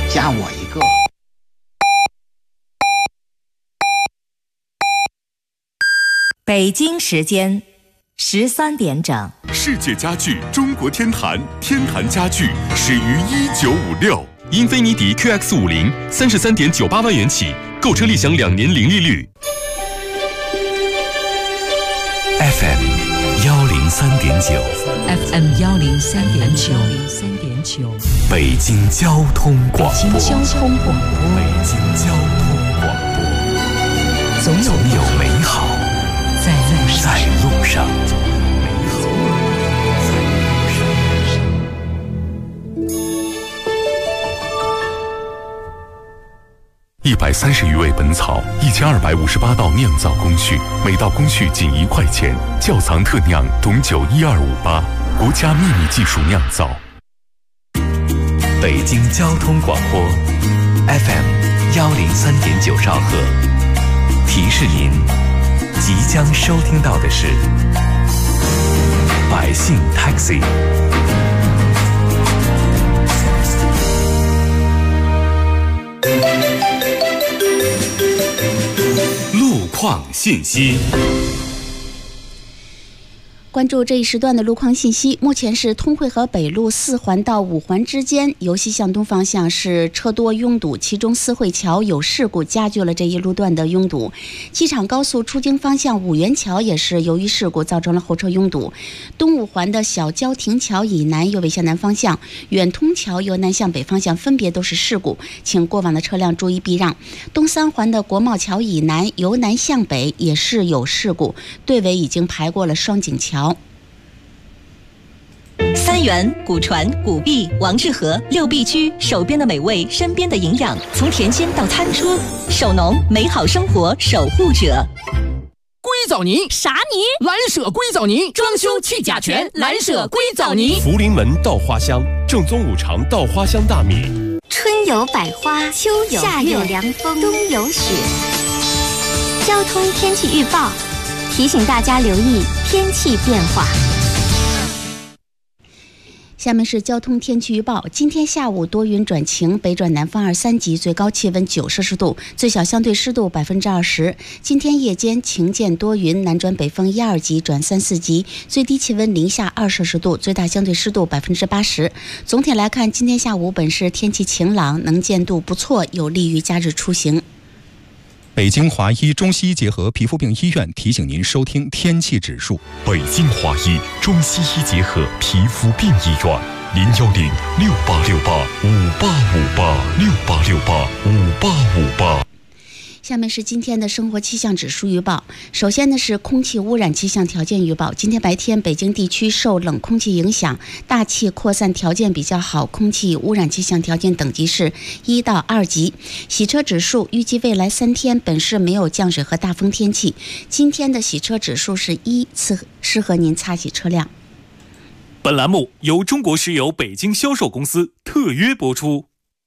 加我一个。 北京时间13点整。 世界家具中国天坛，天坛家具始于1956。英菲尼迪 QX50 33.98万元起，购车立享2年零利率。 FM 103.9 FM 103.9 北京交通广播。 北京交通广播。 北京交通广播。总有美好在路上。130余味本草，1258道酿造工序，每道工序仅1块钱。窖藏特酿董酒12588，国家秘密技术酿造。北京交通广播 FM 103.9兆赫，提示您即将收听到的是百姓 Taxi。 路况信息。 关注这一时段的路况信息。目前是通惠河北路4环到5环之间，由西向东方向是车多拥堵，其中四惠桥有事故，加剧了这一路段的拥堵。机场高速出京方向五元桥也是由于事故造成了后车拥堵。东5环的小郊亭桥以南右北向南方向，远通桥由南向北方向分别都是事故，请过往的车辆注意避让。东3环的国贸桥以南由南向北也是有事故，队尾已经排过了双井桥。 三元、古传、古币、王致和6必居，手边的美味，身边的营养，从田间到餐桌，手农美好生活守护者。 硅藻泥啥泥？ 蓝舍硅藻泥，装修去甲醛，蓝舍硅藻泥。 福临门稻花香，正宗5常稻花香大米。 春有百花，秋有夏有凉风，冬有雪。交通天气预报提醒大家留意天气变化。 下面是交通天气预报。今天下午多云转晴，北转南风2、3级，最高气温9摄氏度，最小相对湿度20%。今天夜间晴间多云，南转北风1、2级转3、4级，最低气温零下2摄氏度，最大相对湿度80%。总体来看，今天下午本市天气晴朗，能见度不错，有利于假日出行。 北京华医中西医结合皮肤病医院提醒您收听天气指数。 北京华医中西医结合皮肤病医院，0106868585868685858。 下面是今天的生活气象指数预报。首先呢是空气污染气象条件预报。今天白天北京地区受冷空气影响，大气扩散条件比较好，空气污染气象条件等级是1到2级。洗车指数预计未来3天本市没有降水和大风天气。今天的洗车指数是1，适合您擦洗车辆。 本栏目由中国石油北京销售公司特约播出。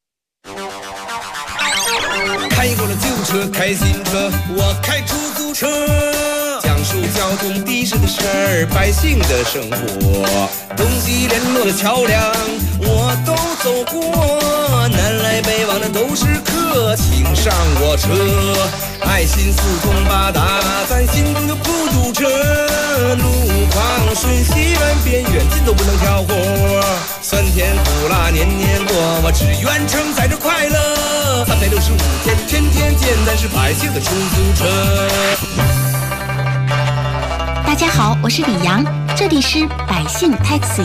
开过了旧车，开新车，我开出租车，讲述交通的士的事儿，百姓的生活，东西联络的桥梁我都走过，南来北往的都是客，请上我车，爱心四通八达，咱心中就不堵车，路况顺西弯边远近都不能挑活，酸甜苦辣年年过，我只愿承载着快乐，365天天天见，咱是百姓的出租车。 大家好，我是李阳，这里是百姓 Taxi。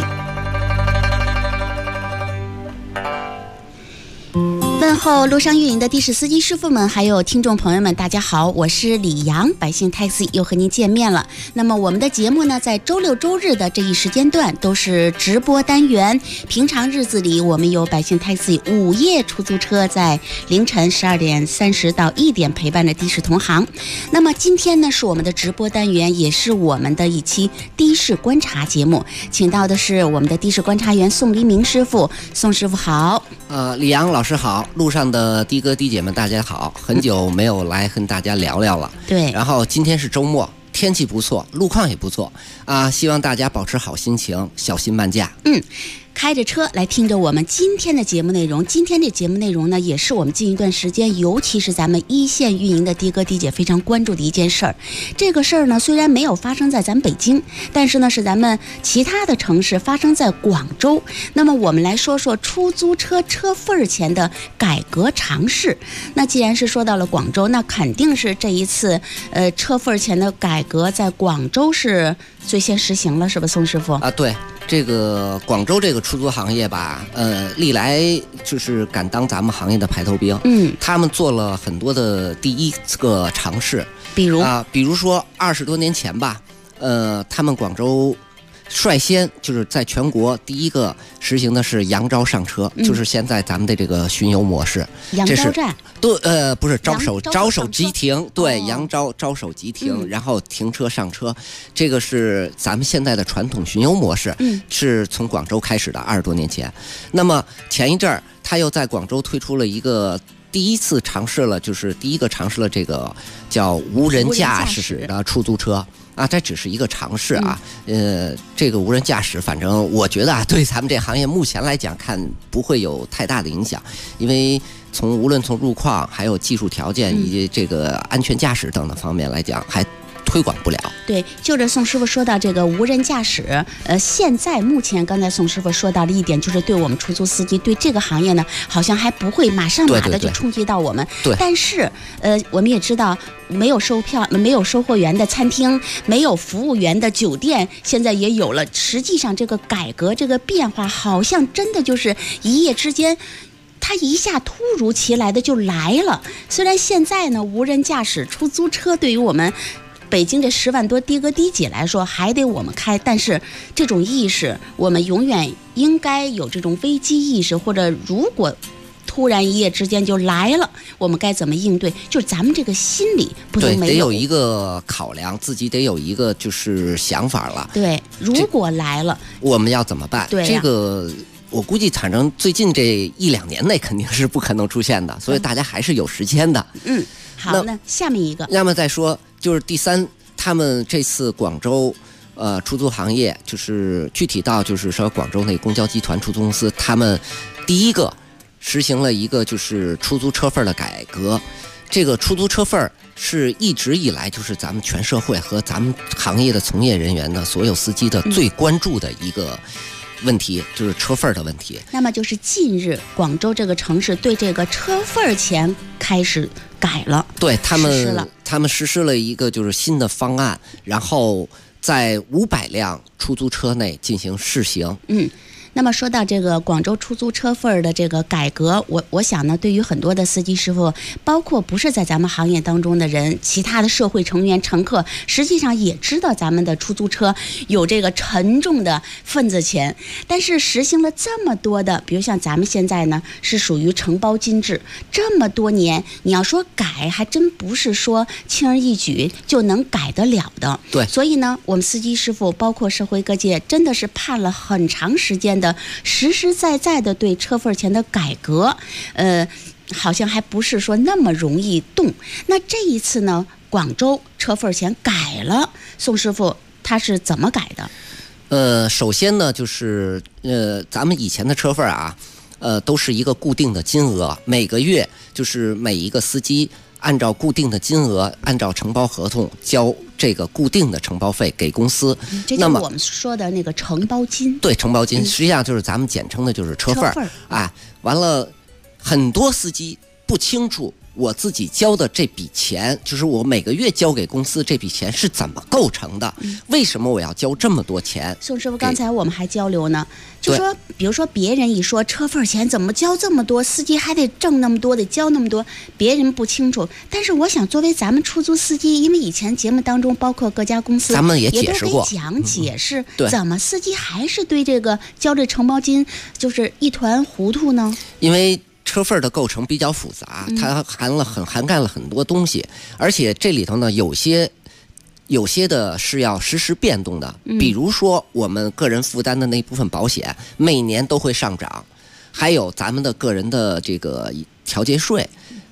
问候路上运营的的士司机师傅们，还有听众朋友们，大家好，我是李阳，百姓 Taxi 又和您见面了。那么我们的节目呢，在周六周日的这一时间段都是直播单元，平常日子里我们有百姓 Taxi 午夜出租车在凌晨12点30到1点陪伴着的士同行。那么今天呢是我们的直播单元，也是我们的一期的士观察节目，请到的是我们的的士观察员宋黎明师傅。宋师傅好。 李阳老师好，路上的的哥的姐们大家好，很久没有来跟大家聊聊了。 对， 然后今天是周末，天气不错，路况也不错啊，希望大家保持好心情，小心慢驾。 开着车来听着我们今天的节目内容。今天的节目内容呢，也是我们近一段时间，尤其是咱们一线运营的的哥的姐非常关注的一件事儿。这个事儿呢，虽然没有发生在咱北京，但是呢，是咱们其他的城市发生在广州。那么我们来说说出租车车份钱的改革尝试。那既然是说到了广州，那肯定是这一次车份钱的改革在广州是最先实行了，是吧，宋师傅？ 啊，对。这个广州这个出租行业吧，历来就是敢当咱们行业的排头兵。他们做了很多的第一个尝试，比如说20多年前吧，他们广州率先就是在全国第一个实行的是扬招上车，就是现在咱们的这个巡游模式。 扬招站？ 对，不是招手即停，对，扬招手即停，然后停车上车，这个是咱们现在的传统巡游模式，是从广州开始的20多年前。那么前一阵儿，他又在广州推出了一个。第一个尝试了这个叫无人驾驶的出租车啊，这只是一个尝试啊。这个无人驾驶，反正我觉得啊，对咱们这行业目前来讲看不会有太大的影响，因为无论从路况还有技术条件以及这个安全驾驶等等方面来讲，还推广不了。 对，就着宋师傅说到这个无人驾驶，现在目前刚才宋师傅说到的一点，就是对我们出租司机对这个行业呢，好像还不会马上的就冲击到我们。 对。 但是我们也知道，没有售货员的餐厅，没有服务员的酒店，现在也有了。实际上，这个改革，这个变化，好像真的就是一夜之间。它一下突如其来的就来了。虽然现在呢，无人驾驶出租车对于我们北京这10万多的哥的姐来说还得我们开，但是这种意识我们永远应该有这种危机意识，或者如果突然一夜之间就来了，我们该怎么应对，就是咱们这个心理不能没有， 得有一个考量，自己得有一个就是想法了。 对，如果来了我们要怎么办？ 对， 这个我估计反正最近这1-2年内肯定是不可能出现的，所以大家还是有时间的。 好，那下面一个， 那么再说就是第三，他们这次广州出租行业，就是具体到就是说广州那公交集团出租公司，他们第一个实行了一个就是出租车份的改革。这个出租车份是一直以来就是咱们全社会和咱们行业的从业人员的所有司机的最关注的一个问题，就是车份的问题。 那么就是近日广州这个城市对这个车份钱开始改了， 对他们实施了一个就是新的方案，然后在500辆出租车内进行试行。 那么说到这个广州出租车份的这个改革，我想呢，对于很多的司机师傅，包括不是在咱们行业当中的人，其他的社会成员、乘客，实际上也知道咱们的出租车有这个沉重的份子钱。但是实行了这么多的，比如像咱们现在呢，是属于承包金制，这么多年，你要说改，还真不是说轻而易举就能改得了的。 对， 所以呢，我们司机师傅，包括社会各界，真的是盼了很长时间的。实实在在的对车份钱的改革，好像还不是说那么容易动。那这一次呢，广州车份钱改了，宋师傅他是怎么改的？ 首先呢，就是咱们以前的车份啊，都是一个固定的金额，每个月就是每一个司机按照固定的金额，按照承包合同交这个固定的承包费给公司。 这就是我们说的那个承包金。 对，承包金实际上就是咱们简称的就是车份。完了，很多司机不清楚我自己交的这笔钱，就是我每个月交给公司这笔钱是怎么构成的，为什么我要交这么多钱？ 宋师傅，刚才我们还交流呢，就说比如说别人一说车份钱怎么交这么多，司机还得挣那么多，得交那么多，别人不清楚。但是我想作为咱们出租司机，因为以前节目当中包括各家公司咱们也解释过， 也都给解释，怎么司机还是对这个交这承包金就是一团糊涂呢？ 因为车份的构成比较复杂，它涵盖了很多东西，而且这里头呢有些的是要实时变动的，比如说我们个人负担的那部分保险每年都会上涨，还有咱们的个人的这个调节税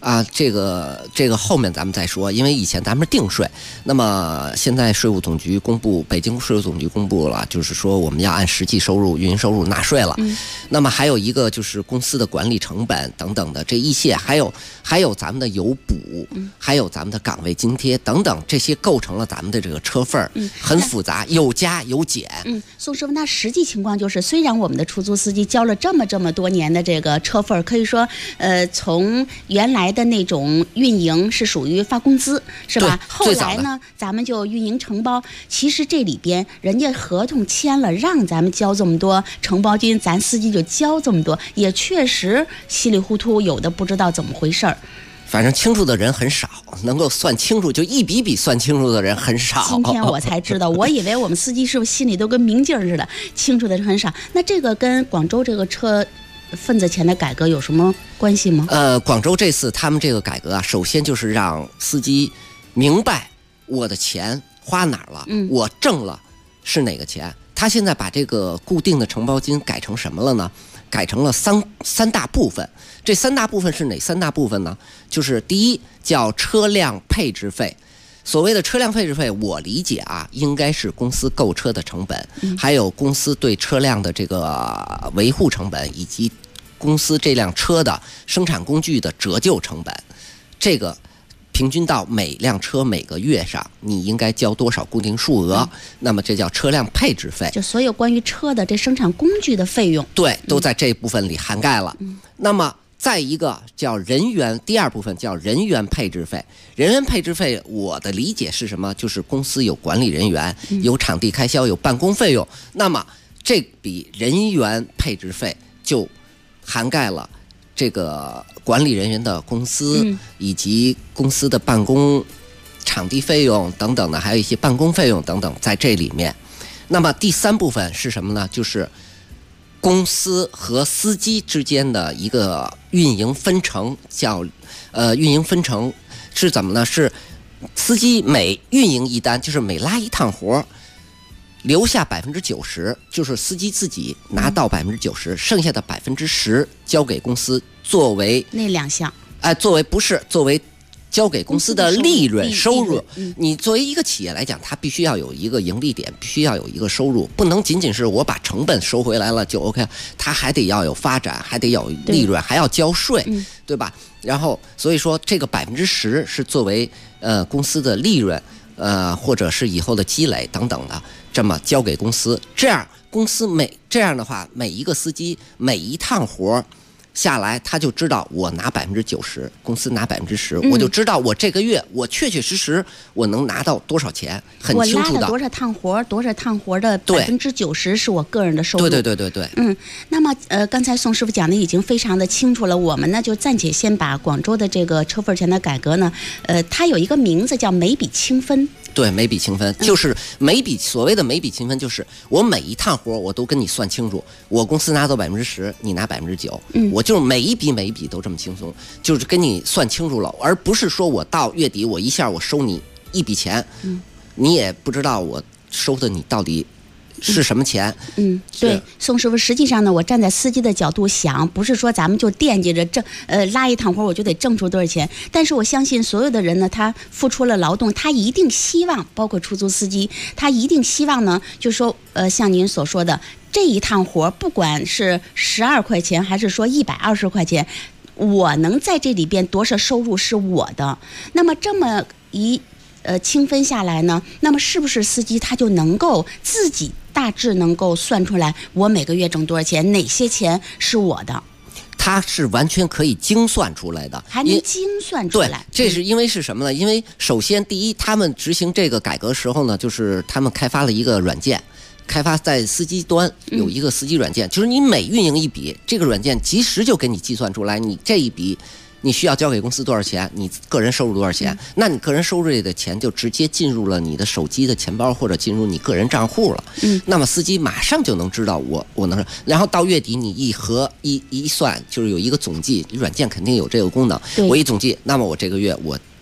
这个后面咱们再说，因为以前咱们是定税，那么现在税务总局公布，北京税务总局公布了，就是说我们要按实际收入、运营收入纳税了。那么还有一个就是公司的管理成本等等的这一切，还有咱们的油补，还有咱们的岗位津贴等等，这些构成了咱们的这个车份儿，很复杂，有加有减。 宋师傅，那实际情况就是，虽然我们的出租司机交了这么多年的这个车份儿，可以说从原来的那种运营是属于发工资，是吧？后来呢，咱们就运营承包。其实这里边人家合同签了，让咱们交这么多承包金，咱司机就交这么多，也确实稀里糊涂，有的不知道怎么回事儿。 反正清楚的人很少，能够算清楚就一笔笔算清楚的人很少。 今天我才知道，我以为我们司机师傅心里都跟明镜似的，清楚的人很少。那这个跟广州这个车份子钱的改革有什么关系吗？ 广州这次他们这个改革首先就是让司机明白我的钱花哪儿了，我挣了是哪个钱。他现在把这个固定的承包金改成什么了呢？改成了三大部分。这三大部分是哪三大部分呢？就是第一叫车辆配置费。所谓的车辆配置费，我理解应该是公司购车的成本，还有公司对车辆的这个维护成本，以及公司这辆车的生产工具的折旧成本。这个平均到每辆车每个月上，你应该交多少固定数额，那么这叫车辆配置费。 就所有关于车的这生产工具的费用， 对，都在这部分里涵盖了。那么再一个叫人员，第二部分叫人员配置费。人员配置费，我的理解是什么？就是公司有管理人员，有场地开销，有办公费用。那么这笔人员配置费就涵盖了这个管理人员的工资，以及公司的办公场地费用等等的，还有一些办公费用等等在这里面。那么第三部分是什么呢？就是公司和司机之间的一个运营分成，叫运营分成是怎么呢？是司机每运营一单，就是每拉一趟活，留下90%，就是司机自己拿到90%，剩下的10%交给公司作为那2项， 作为交给公司的利润收入。你作为一个企业来讲，它必须要有一个盈利点，必须要有一个收入，不能仅仅是我把成本收回来了就 OK， 它还得要有发展，还得有利润，还要交税，对吧？然后所以说这个10%是作为公司的利润，或者是以后的积累等等的，这么交给公司。这样公司这样的话，每一个司机每一趟活下来，他就知道我拿90%，公司拿10%，我就知道我这个月我确确实实我能拿到多少钱，很清楚的。 我拉了多少趟活的90%是我个人的收入。 对。 那么刚才宋师傅讲的已经非常的清楚了，我们呢就暂且先把广州的这个车份钱的改革呢，它有一个名字叫每笔清分。 对，每笔清分就是所谓的每笔清分，就是我每一趟活我都跟你算清楚，我公司拿走10%，你拿9%，我就是每一笔都这么轻松，就是跟你算清楚了，而不是说我到月底我一下我收你一笔钱，你也不知道我收的你到底是什么钱？ 对，宋师傅，实际上呢，我站在司机的角度想，不是说咱们就惦记着拉一趟活我就得挣出多少钱，但是我相信所有的人呢，他付出了劳动，他一定希望，包括出租司机，他一定希望呢，就是说像您所说的这一趟活，不管是12块钱还是说120块钱，我能在这里边多少收入是我的。那么这么清分下来呢，那么是不是司机他就能够自己大致能够算出来我每个月挣多少钱，哪些钱是我的？ 它是完全可以精算出来的， 还能精算出来。 对，这是因为是什么呢？因为首先第一，他们执行这个改革时候呢，就是他们开发了一个软件，开发在司机端有一个司机软件，就是你每运营一笔，这个软件及时就给你计算出来，你这一笔你需要交给公司多少钱，你个人收入多少钱，那你个人收入里的钱就直接进入了你的手机的钱包或者进入你个人账户了。那么司机马上就能知道我能，然后到月底你一算，就是有一个总计，软件肯定有这个功能，我一总计，那么我这个月我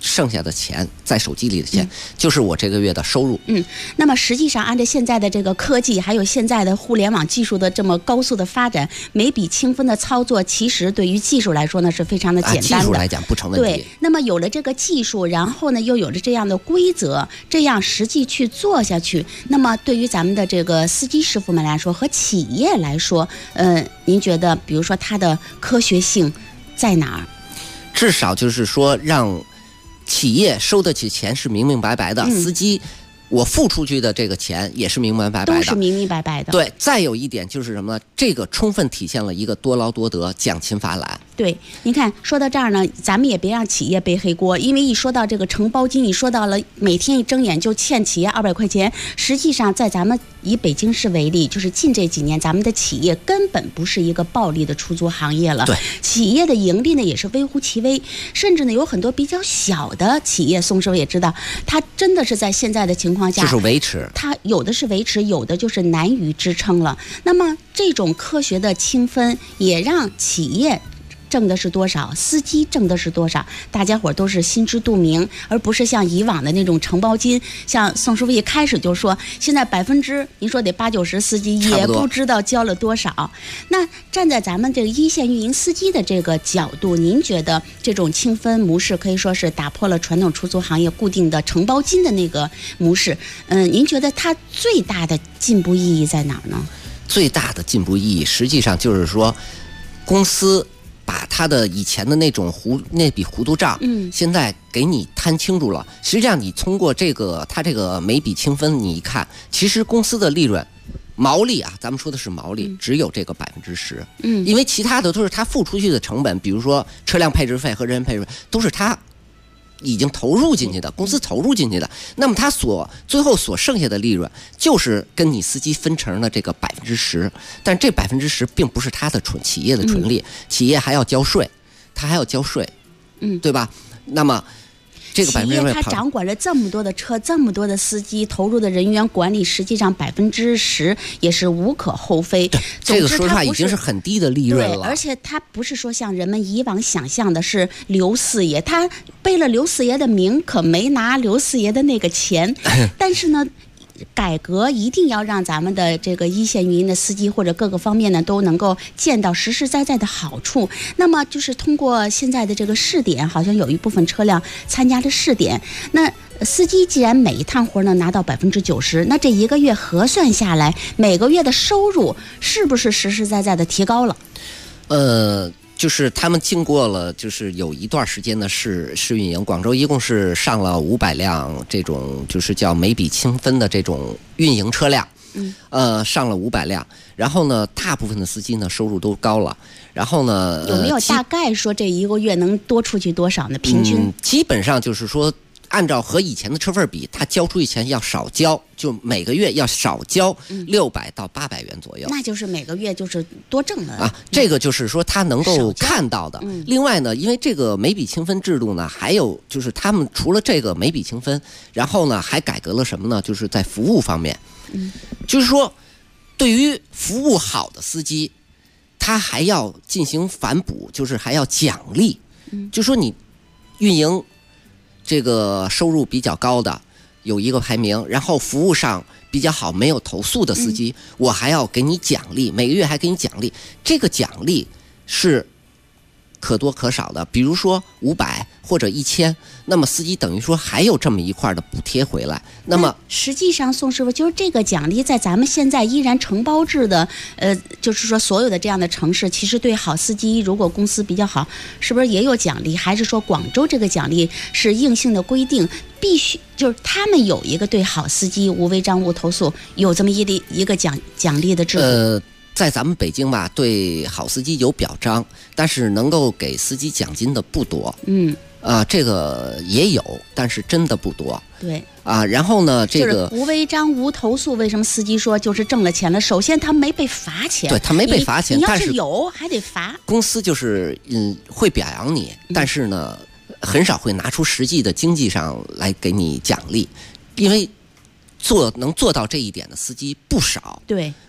剩下的钱在手机里的钱，就是我这个月的收入。 那么实际上按照现在的这个科技，还有现在的互联网技术的这么高速的发展，每笔清分的操作，其实对于技术来说呢是非常的简单的。 技术来讲不成问题。 对，那么有了这个技术，然后呢又有了这样的规则，这样实际去做下去，那么对于咱们的这个司机师傅们来说和企业来说，您觉得比如说它的科学性在哪儿？ 至少就是说让企业收得起钱是明明白白的，司机我付出去的这个钱也是明明白白的， 都是明明白白的。 对，再有一点就是什么呢？这个充分体现了一个多劳多得、奖勤罚懒。 对，您看说到这儿呢，咱们也别让企业背黑锅，因为一说到这个承包金，你说到了每天一睁眼就欠企业200块钱，实际上在咱们以北京市为例，就是近这几年咱们的企业根本不是一个暴利的出租行业了。 对， 企业的盈利呢也是微乎其微，甚至呢有很多比较小的企业，宋师傅也知道，它真的是在现在的情况下就是维持， 它有的是维持，有的就是难于支撑了。那么这种科学的清分也让企业挣的是多少，司机挣的是多少，大家伙都是心知肚明，而不是像以往的那种承包金。像宋师傅一开始就说，现在您说得80-90%司机也不知道交了多少。那站在咱们这个一线运营司机的这个角度，您觉得这种清分模式可以说是打破了传统出租行业固定的承包金的那个模式？您觉得它最大的进步意义在哪儿呢？ 最大的进步意义实际上就是说，公司把他的以前的那笔糊涂账，现在给你摊清楚了。实际上，你通过他这个每笔清分，你一看，其实公司的利润、毛利啊，咱们说的是毛利，只有这个10%。因为其他的都是他付出去的成本，比如说车辆配置费和人员配置费，都是他已经投入进去的，公司投入进去的。那么他最后所剩下的利润，就是跟你司机分成的这个10%。但这10%并不是他的企业的纯利，企业还要交税，他还要交税，对吧？那么这个企业他掌管了这么多的车，这么多的司机，投入的人员管理，实际上10%也是无可厚非。 这个说实话已经是很低的利润了。 对，而且他不是说像人们以往想象的是刘四爷，他背了刘四爷的名，可没拿刘四爷的那个钱。但是呢，改革一定要让咱们的这个一线运营的司机或者各个方面呢都能够见到实实在在的好处。那么就是通过现在的这个试点，好像有一部分车辆参加了试点。那司机既然每一趟活呢拿到90%，那这一个月核算下来，每个月的收入是不是实实在在的提高了？ 就是他们经过了，就是有一段时间的试运营，广州一共是上了500辆这种就是叫每笔清分的这种运营车辆，上了500辆，然后呢，大部分的司机呢收入都高了，然后呢， 有没有大概说这一个月能多出去多少呢？平均基本上就是说，按照和以前的车份比，他交出去钱要少交，就每个月要少交600到800元左右。 那就是每个月就是多挣了啊。这个就是说他能够看到的。另外呢，因为这个每笔清分制度呢，还有就是他们除了这个每笔清分，然后呢还改革了什么呢？就是在服务方面，就是说对于服务好的司机，他还要进行反哺，就是还要奖励。就说你运营这个收入比较高的有一个排名，然后服务上比较好没有投诉的司机，我还要给你奖励，每个月还给你奖励。这个奖励是可多可少的，比如说500或者1000，那么司机等于说还有这么一块的补贴回来。那么实际上宋师傅，就是这个奖励在咱们现在依然承包制的就是说所有的这样的城市，其实对好司机如果公司比较好，是不是也有奖励？还是说广州这个奖励是硬性的规定，必须就是他们有一个对好司机无违章无投诉有这么一个奖励的制度？ 在咱们北京吧，对好司机有表彰，但是能够给司机奖金的不多。这个也有，但是真的不多。 对啊，然后呢，这个就是无违章无投诉，为什么司机说就是挣了钱了？首先他没被罚钱， 对他没被罚钱， 你要是有还得罚。 公司就是会表扬你，但是呢，很少会拿出实际的经济上来给你奖励，因为能做到这一点的司机不少。 对，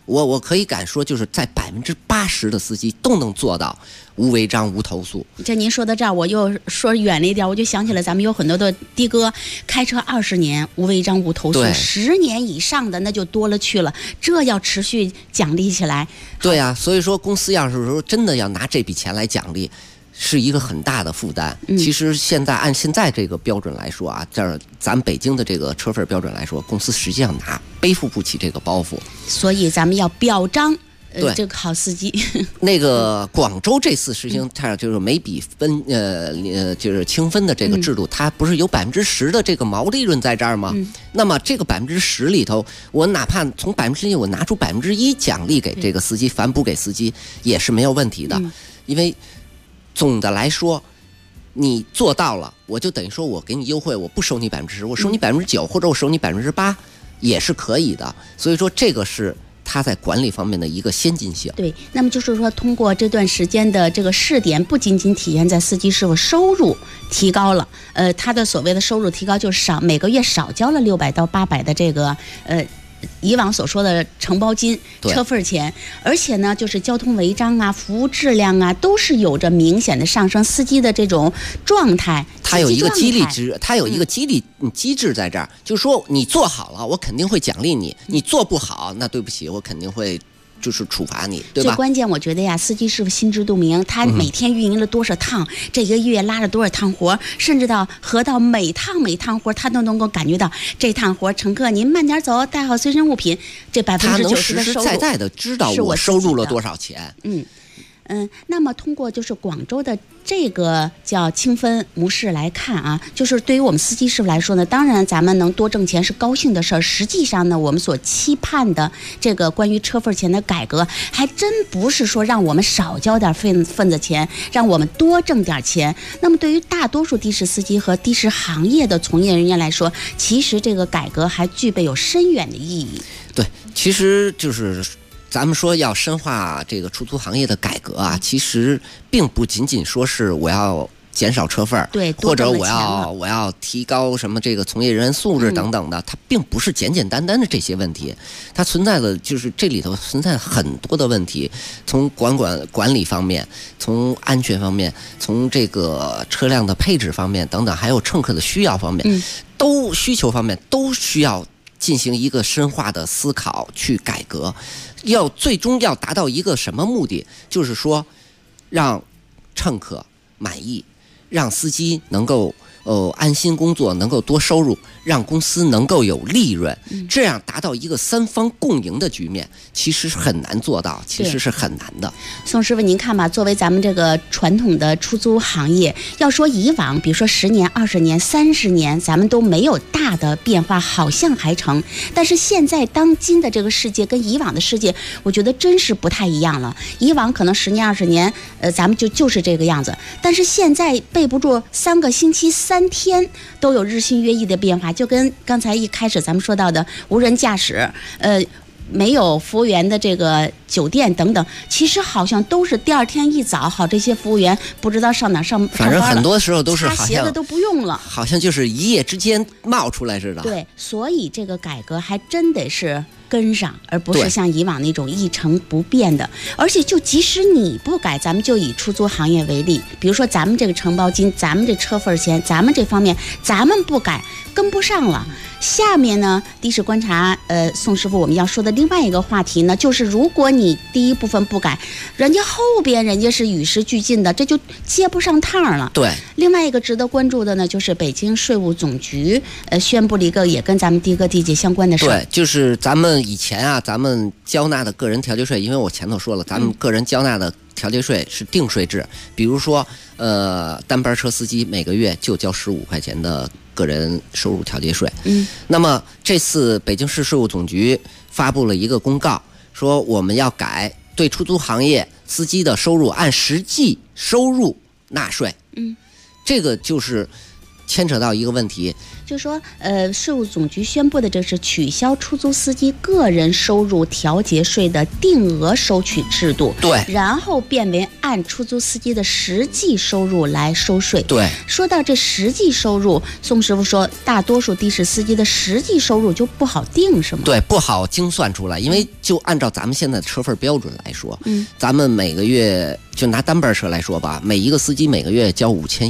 我可以敢说，就是在80%的司机都能做到无违章无投诉。 这您说到这儿，我又说远了一点，我就想起了咱们有很多的的哥开车20年无违章无投诉，10年以上的那就多了去了，这要持续奖励起来。 对啊，所以说公司要是说真的要拿这笔钱来奖励，是一个很大的负担。其实现在按现在这个标准来说啊，咱们北京的这个车费标准来说，公司实际上背负不起这个包袱， 所以咱们要表彰对这个好司机。 那个广州这次实行它就是每笔分就是清分的这个制度，它不是有10%的这个毛利润在这儿吗？那么这个10%里头，我哪怕从10%我拿出1%奖励给这个司机，反补给司机也是没有问题的，因为总的来说，你做到了，我就等于说我给你优惠，我不收你10%，我收你9%，或者我收你8%，也是可以的。所以说这个是它在管理方面的一个先进性。 对，那么就是说，通过这段时间的这个试点，不仅仅体现在司机师傅收入提高了，他的所谓的收入提高就是每个月少交了600到800的这个以往所说的承包金、车份钱，而且呢，就是交通违章啊、服务质量啊，都是有着明显的上升，司机的这种状态， 它有一个激励它有一个激励机制在这儿，就是说你做好了，我肯定会奖励你；你做不好，那对不起，我肯定会就是处罚你，对吧？ 最关键，我觉得呀，司机师傅心知肚明，他每天运营了多少趟，这个月拉了多少趟活，甚至到每趟活，他都能够感觉到这趟活，乘客您慢点走，带好随身物品，这90%的收入， 他能实实在在的知道我收入了多少钱。 那么通过就是广州的这个叫清分模式来看啊，就是对于我们司机师傅来说呢，当然咱们能多挣钱是高兴的事儿。实际上呢，我们所期盼的这个关于车份钱的改革，还真不是说让我们少交点份子钱，让我们多挣点钱。那么对于大多数的士司机和的士行业的从业人员来说，其实这个改革还具备有深远的意义。 对，其实就是咱们说要深化这个出租行业的改革啊，其实并不仅仅说是我要减少车份， 对， 或者我要提高什么这个从业人员素质等等的，它并不是简简单单的这些问题，它存在的就是这里头存在很多的问题，从管理方面，从安全方面，从这个车辆的配置方面等等，还有乘客的需要方面，需求方面都需要进行一个深化的思考去改革，最终要达到一个什么目的？就是说，让乘客满意，让司机能够安心工作，能够多收入，让公司能够有利润，这样达到一个3方共赢的局面，其实是很难做到，其实是很难的。 宋师傅，您看吧，作为咱们这个传统的出租行业，要说以往，比如说10年、20年、30年，咱们都没有大的变化，好像还成。但是现在当今的这个世界跟以往的世界，我觉得真是不太一样了。以往可能10年、20年，咱们就是这个样子，但是现在背不住3个星期、3天都有日新月异的变化，就跟刚才一开始咱们说到的无人驾驶，没有服务员的这个酒店等等，其实好像都是第2天一早，好，这些服务员不知道上哪上班了， 反正很多时候都是好像鞋子都不用了， 好像就是一夜之间冒出来似的。 对，所以这个改革还真得是跟上，而不是像以往那种一成不变的。而且就即使你不改，咱们就以出租行业为例，比如说咱们这个承包金，咱们这车份钱，咱们这方面咱们不改，跟不上了。下面呢，的士观察，宋师傅我们要说的另外一个话题呢，就是如果你第一部分不改，人家后边人家是与时俱进的，这就接不上趟了。 对。 另外一个值得关注的呢，就是北京税务总局宣布了一个也跟咱们的哥地姐相关的事。 对，就是咱们以前啊，咱们交纳的个人调节税，因为我前头说了，咱们个人交纳的调节税是定税制，比如说单班车司机每个月就交15块钱的个人收入调节税。那么这次北京市税务总局发布了一个公告，说我们要改对出租行业司机的收入按实际收入纳税。这个就是牵扯到一个问题， 就说税务总局宣布的这是取消出租司机个人收入调节税的定额收取制度， 对， 然后变为按出租司机的实际收入来收税。 对， 说到这实际收入，宋师傅说，大多数的士司机的实际收入就不好定，是吗？ 对，不好精算出来，因为就按照咱们现在的车费标准来说，咱们每个月就拿单班车来说吧，每一个司机每个月交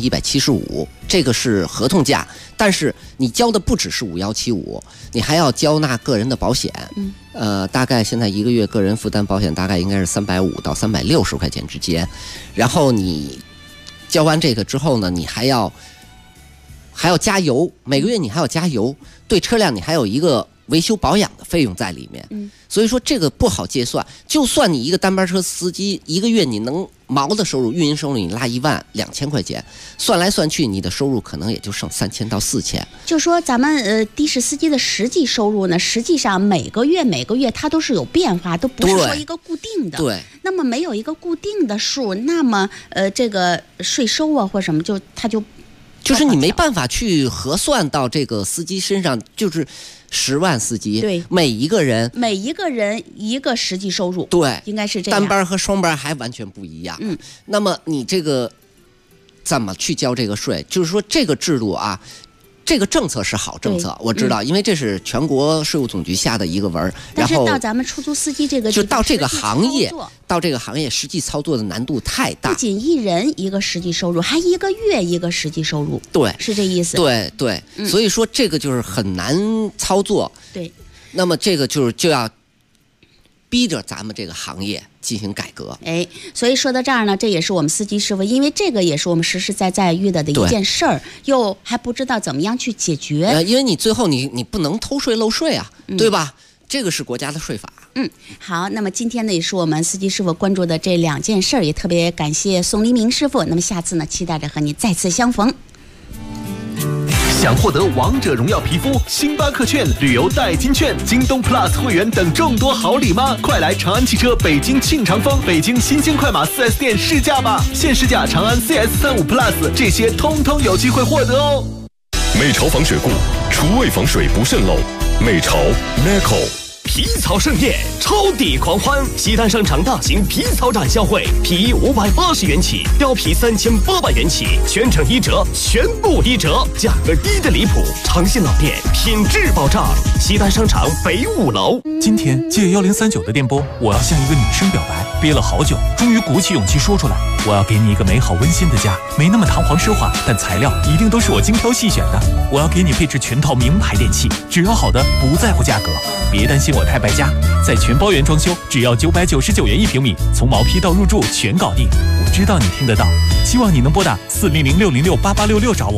5175，这个是合同价，但是你交的不只是5175，你还要交纳个人的保险，大概现在一个月个人负担保险大概应该是350到360块钱之间，然后你交完这个之后呢，你还要加油，每个月你还要加油，对车辆你还有一个维修保养的费用在里面，所以说这个不好结算。就算你一个单班车司机一个月你能毛的收入，运营收入你拉12000块钱，算来算去你的收入可能也就剩3000到4000。 就说咱们的士司机的实际收入呢，实际上每个月它都是有变化，都不是说一个固定的。 对。 那么没有一个固定的数，那么这个税收啊或什么就是你没办法去核算到这个司机身上，就是10万司机， 对， 每一个人一个实际收入， 对，应该是这样。 单班和双班还完全不一样。那么你这个怎么去交这个税？就是说这个制度啊，这个政策是好政策，我知道，因为这是全国税务总局下的一个文， 但是到咱们出租司机这个就到这个行业，实际操作的难度太大。 不仅一人一个实际收入，还一个月一个实际收入， 对， 是这意思。 对，所以说这个就是很难操作。 对， 那么这个就要逼着咱们这个行业进行改革。 所以说到这儿呢，这也是我们司机师傅，因为这个也是我们实实在在遇到的一件事儿，又还不知道怎么样去解决。 因为你最后你不能偷税漏税啊，对吧？这个是国家的税法。 好，那么今天呢也是我们司机师傅关注的这2件事儿，也特别感谢宋黎明师傅。那么下次呢，期待着和你再次相逢。 想获得王者荣耀皮肤、星巴克券、旅游代金券、京东 Plus 会员等众多好礼吗？快来长安汽车北京庆长丰、北京新兴快马 4S 店试驾吧！现试驾长安 CS35 Plus， 这些通通有机会获得哦。 美潮防水固，厨卫防水不渗漏。美潮 Neco。 皮草盛宴，超抵狂欢！西单商场大型皮草展销会，皮衣580元起，貂皮3800元起，全程1折，全部1折，价格低的离谱。诚信老店，品质保障。西单商场北5楼。 今天借1039的电波，我要向一个女生表白，憋了好久，终于鼓起勇气说出来。我要给你一个美好温馨的家，没那么堂皇奢华，但材料一定都是我精挑细选的。我要给你配置全套名牌电器，只要好的，不在乎价格。别担心我太败家，在全包圆装修，只要999元1平米，从毛坯到入住全搞定。我知道你听得到，希望你能拨打400-606-8866找我。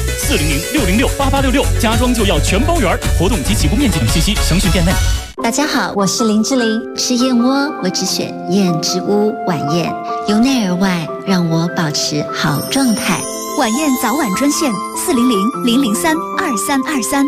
400-606-8866，家装就要全包圆，活动及起步面积等信息详询店内。 大家好，我是林志玲。吃燕窝，我只选燕之屋晚宴，由内而外让我保持好状态。 晚宴早晚专线400-003-2323。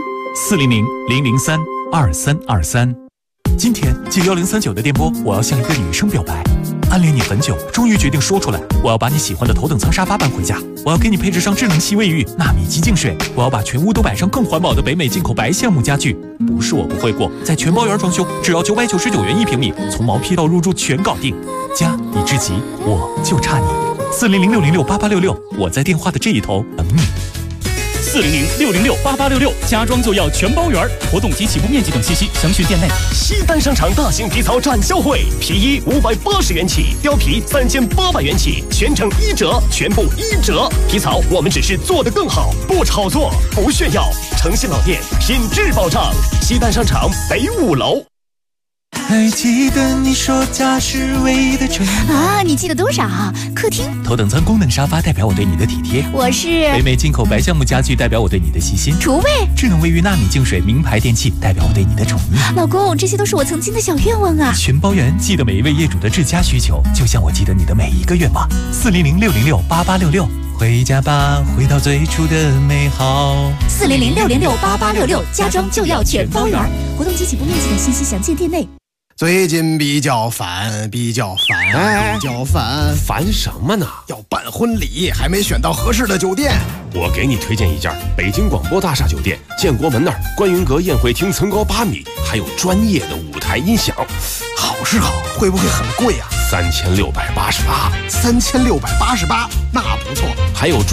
400-003-2323。今天借1039的电波，我要向一个女生表白。暗恋你很久，终于决定说出来。我要把你喜欢的头等舱沙发搬回家，我要给你配置上智能吸卫浴、纳米机净水，我要把全屋都摆上更环保的北美进口白橡木家具。不是我不会过，在全包圆装修，只要999元1平米，从毛坯到入住全搞定。家你至极，我就差你。400-606-8866，我在电话的这一头等你。400-606-8866，家装就要全包圆，活动及起步面积等信息详询店内。 西单商场大型皮草展销会，皮衣580元起，貂皮3800元起，全程1折，全部1折。皮草我们只是做得更好，不炒作，不炫耀。诚信老店，品质保障。西单商场北5楼。 还记得你说家是唯一的纯啊？你记得多少？客厅头等舱功能沙发代表我对你的体贴， 我是北美进口白橡木家具代表我对你的细心， 厨卫智能卫浴纳米净水名牌电器代表我对你的宠溺。 老公，这些都是我曾经的小愿望啊！ 全包圆记得每一位业主的至佳需求，就像我记得你的每一个愿望。400-606-8866，回家吧，回到最初的美好。 400-606-8866，家装就要全包圆，活动及起步面积等信息详见店内。 最近比较烦， 烦什么呢？ 要办婚礼，还没选到合适的酒店。 我给你推荐一家北京广播大厦酒店，建国门那儿观云阁宴会厅层高8米，还有专业的舞台音响。 好是好，会不会很贵啊 ？3688， 3688，那不错。 还有